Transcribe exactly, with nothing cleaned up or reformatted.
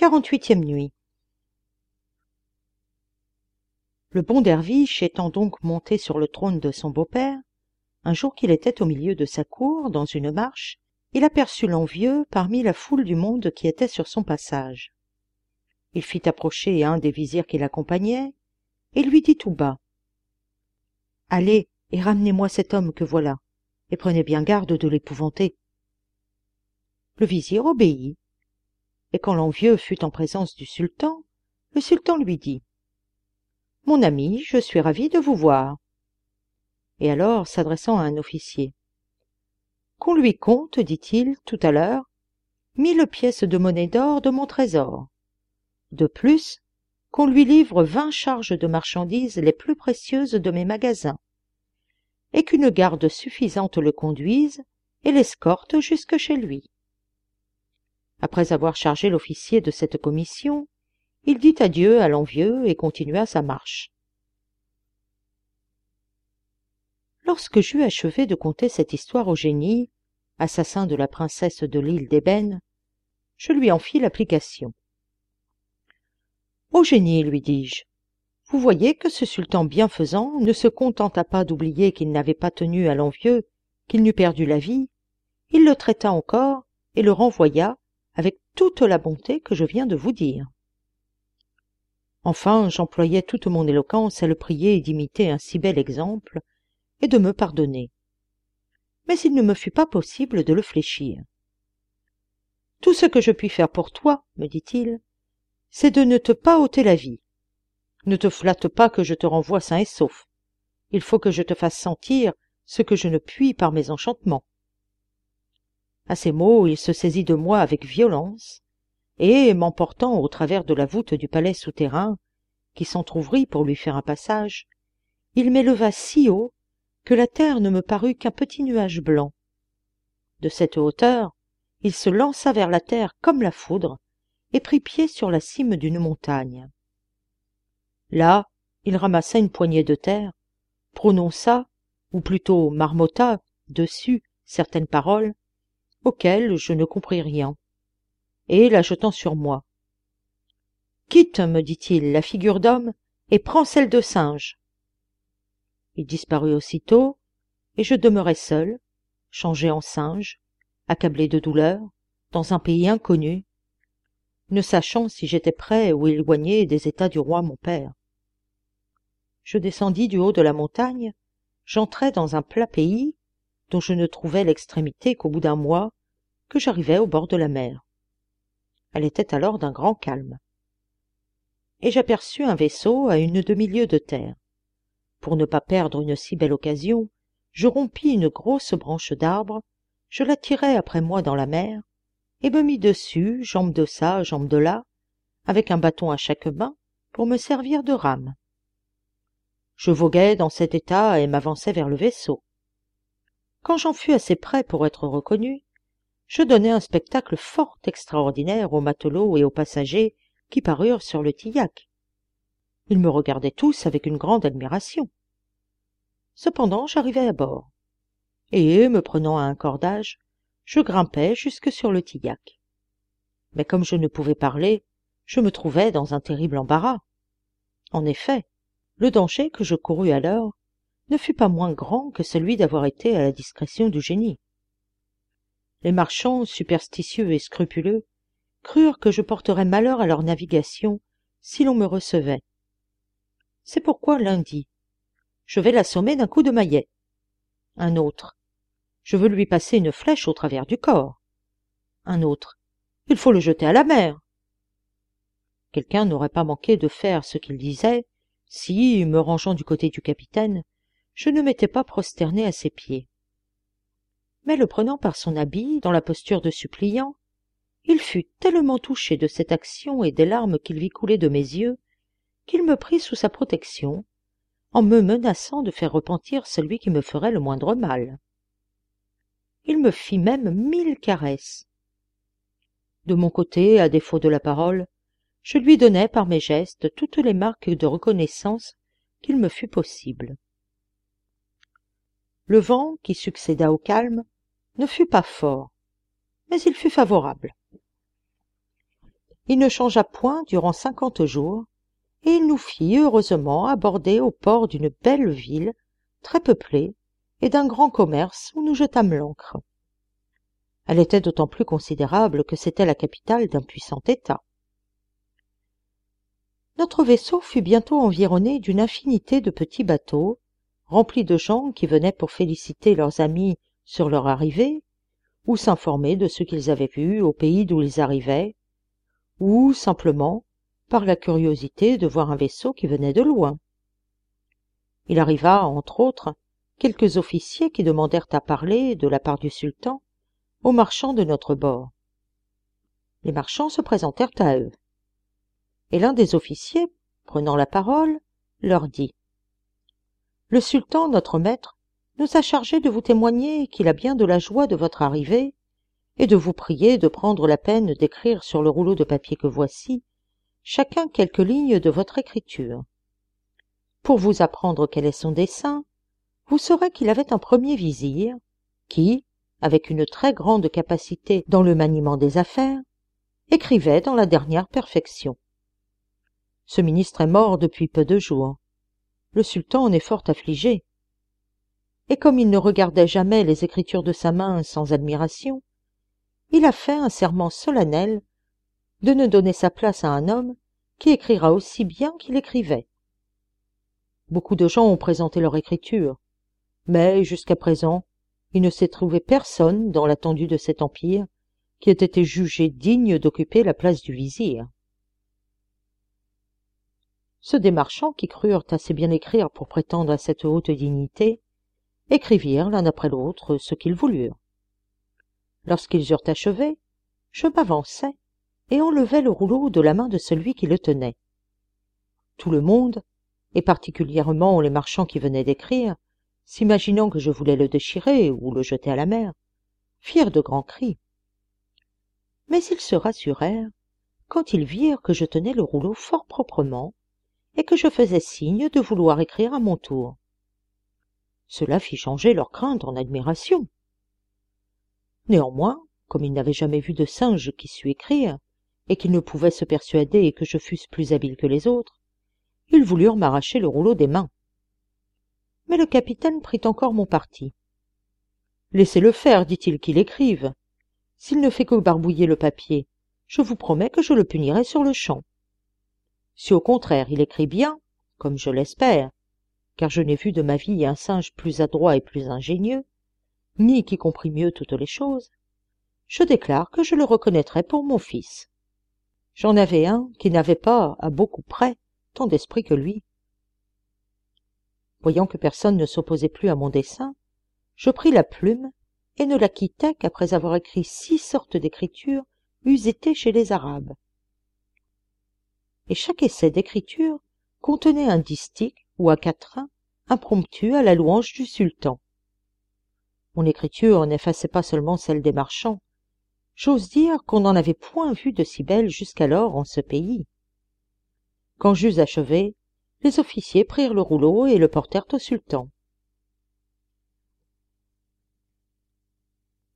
quarante-huitième nuit. Le bon derviche étant donc monté sur le trône de son beau-père, un jour qu'il était au milieu de sa cour, dans une marche, il aperçut l'envieux parmi la foule du monde qui était sur son passage. Il fit approcher un des vizirs qui l'accompagnaient, et lui dit tout bas : « Allez et ramenez-moi cet homme que voilà, et prenez bien garde de l'épouvanter. » Le vizir obéit, et quand l'envieux fut en présence du sultan, le sultan lui dit : « Mon ami, je suis ravi de vous voir. » Et alors, s'adressant à un officier : « Qu'on lui compte, dit-il, tout à l'heure, mille pièces de monnaie d'or de mon trésor. De plus, qu'on lui livre vingt charges de marchandises les plus précieuses de mes magasins, et qu'une garde suffisante le conduise et l'escorte jusque chez lui. » Après avoir chargé l'officier de cette commission, il dit adieu à l'envieux et continua sa marche. Lorsque j'eus achevé de conter cette histoire au génie, assassin de la princesse de l'île d'Ébène, je lui en fis l'application. « Ô génie, lui dis-je, vous voyez que ce sultan bienfaisant ne se contenta pas d'oublier qu'il n'avait pas tenu à l'envieux qu'il n'eût perdu la vie, il le traita encore et le renvoya avec toute la bonté que je viens de vous dire. Enfin, j'employai toute mon éloquence à le prier d'imiter un si bel exemple et de me pardonner. Mais il ne me fut pas possible de le fléchir. « Tout ce que je puis faire pour toi, me dit-il, c'est de ne te pas ôter la vie. Ne te flatte pas que je te renvoie sain et sauf. Il faut que je te fasse sentir ce que je ne puis par mes enchantements. » À ces mots, il se saisit de moi avec violence, et, m'emportant au travers de la voûte du palais souterrain, qui s'entr'ouvrit pour lui faire un passage, il m'éleva si haut que la terre ne me parut qu'un petit nuage blanc. De cette hauteur, il se lança vers la terre comme la foudre, et prit pied sur la cime d'une montagne. Là, il ramassa une poignée de terre, prononça, ou plutôt marmotta, dessus certaines paroles, auxquelles je ne compris rien, et la jetant sur moi. « Quitte, me dit-il, la figure d'homme, et prends celle de singe. » Il disparut aussitôt, et je demeurai seul, changé en singe, accablé de douleur, dans un pays inconnu, ne sachant si j'étais près ou éloigné des états du roi mon père. Je descendis du haut de la montagne, j'entrai dans un plat pays, dont je ne trouvai l'extrémité qu'au bout d'un mois, que j'arrivai au bord de la mer. Elle était alors d'un grand calme. Et j'aperçus un vaisseau à une demi-lieue de terre. Pour ne pas perdre une si belle occasion, je rompis une grosse branche d'arbre, je la tirai après moi dans la mer, et me mis dessus, jambe de ça, jambe de là, avec un bâton à chaque main, pour me servir de rame. Je voguais dans cet état et m'avançai vers le vaisseau. Quand j'en fus assez près pour être reconnu, je donnai un spectacle fort extraordinaire aux matelots et aux passagers qui parurent sur le tillac. Ils me regardaient tous avec une grande admiration. Cependant, j'arrivai à bord, et, me prenant à un cordage, je grimpai jusque sur le tillac. Mais comme je ne pouvais parler, je me trouvai dans un terrible embarras. En effet, le danger que je courus alors ne fut pas moins grand que celui d'avoir été à la discrétion du génie. Les marchands, superstitieux et scrupuleux, crurent que je porterais malheur à leur navigation si l'on me recevait. C'est pourquoi l'un dit : « Je vais l'assommer d'un coup de maillet ». Un autre : « Je veux lui passer une flèche au travers du corps ». Un autre : « Il faut le jeter à la mer ». Quelqu'un n'aurait pas manqué de faire ce qu'il disait si, me rangeant du côté du capitaine, je ne m'étais pas prosterné à ses pieds. Mais le prenant par son habit, dans la posture de suppliant, il fut tellement touché de cette action et des larmes qu'il vit couler de mes yeux, qu'il me prit sous sa protection, en me menaçant de faire repentir celui qui me ferait le moindre mal. Il me fit même mille caresses. De mon côté, à défaut de la parole, je lui donnai par mes gestes toutes les marques de reconnaissance qu'il me fut possible. Le vent, qui succéda au calme, ne fut pas fort, mais il fut favorable. Il ne changea point durant cinquante jours, et il nous fit heureusement aborder au port d'une belle ville, très peuplée, et d'un grand commerce où nous jetâmes l'ancre. Elle était d'autant plus considérable que c'était la capitale d'un puissant État. Notre vaisseau fut bientôt environné d'une infinité de petits bateaux, remplis de gens qui venaient pour féliciter leurs amis sur leur arrivée, ou s'informer de ce qu'ils avaient vu au pays d'où ils arrivaient, ou simplement par la curiosité de voir un vaisseau qui venait de loin. Il arriva, entre autres, quelques officiers qui demandèrent à parler, de la part du sultan, aux marchands de notre bord. Les marchands se présentèrent à eux, et l'un des officiers, prenant la parole, leur dit « Le sultan, notre maître, nous a chargé de vous témoigner qu'il a bien de la joie de votre arrivée, et de vous prier de prendre la peine d'écrire sur le rouleau de papier que voici, chacun quelques lignes de votre écriture. Pour vous apprendre quel est son dessein, vous saurez qu'il avait un premier vizir, qui, avec une très grande capacité dans le maniement des affaires, écrivait dans la dernière perfection. Ce ministre est mort depuis peu de jours. Le sultan en est fort affligé. Et comme il ne regardait jamais les écritures de sa main sans admiration, il a fait un serment solennel de ne donner sa place à un homme qui écrira aussi bien qu'il écrivait. Beaucoup de gens ont présenté leur écriture, mais jusqu'à présent, il ne s'est trouvé personne dans l'étendue de cet empire qui ait été jugé digne d'occuper la place du vizir. Ceux des marchands qui crurent assez bien écrire pour prétendre à cette haute dignité écrivirent l'un après l'autre ce qu'ils voulurent. Lorsqu'ils eurent achevé, je m'avançai et enlevai le rouleau de la main de celui qui le tenait. Tout le monde, et particulièrement les marchands qui venaient d'écrire, s'imaginant que je voulais le déchirer ou le jeter à la mer, firent de grands cris. Mais ils se rassurèrent quand ils virent que je tenais le rouleau fort proprement et que je faisais signe de vouloir écrire à mon tour. Cela fit changer leur crainte en admiration. Néanmoins, comme ils n'avaient jamais vu de singe qui sût écrire, et qu'ils ne pouvaient se persuader que je fusse plus habile que les autres, ils voulurent m'arracher le rouleau des mains. Mais le capitaine prit encore mon parti. « Laissez-le faire, dit-il, qu'il écrive. S'il ne fait que barbouiller le papier, je vous promets que je le punirai sur le champ. Si au contraire il écrit bien, comme je l'espère, car je n'ai vu de ma vie un singe plus adroit et plus ingénieux, ni qui comprit mieux toutes les choses, je déclare que je le reconnaîtrai pour mon fils. J'en avais un qui n'avait pas, à beaucoup près, tant d'esprit que lui. » Voyant que personne ne s'opposait plus à mon dessein, je pris la plume et ne la quittai qu'après avoir écrit six sortes d'écriture usitées chez les Arabes. Et chaque essai d'écriture contenait un distique ou un quatrain impromptu à la louange du sultan. Mon écriture n'effaçait pas seulement celle des marchands. J'ose dire qu'on n'en avait point vu de si belle jusqu'alors en ce pays. Quand j'eus achevé, les officiers prirent le rouleau et le portèrent au sultan.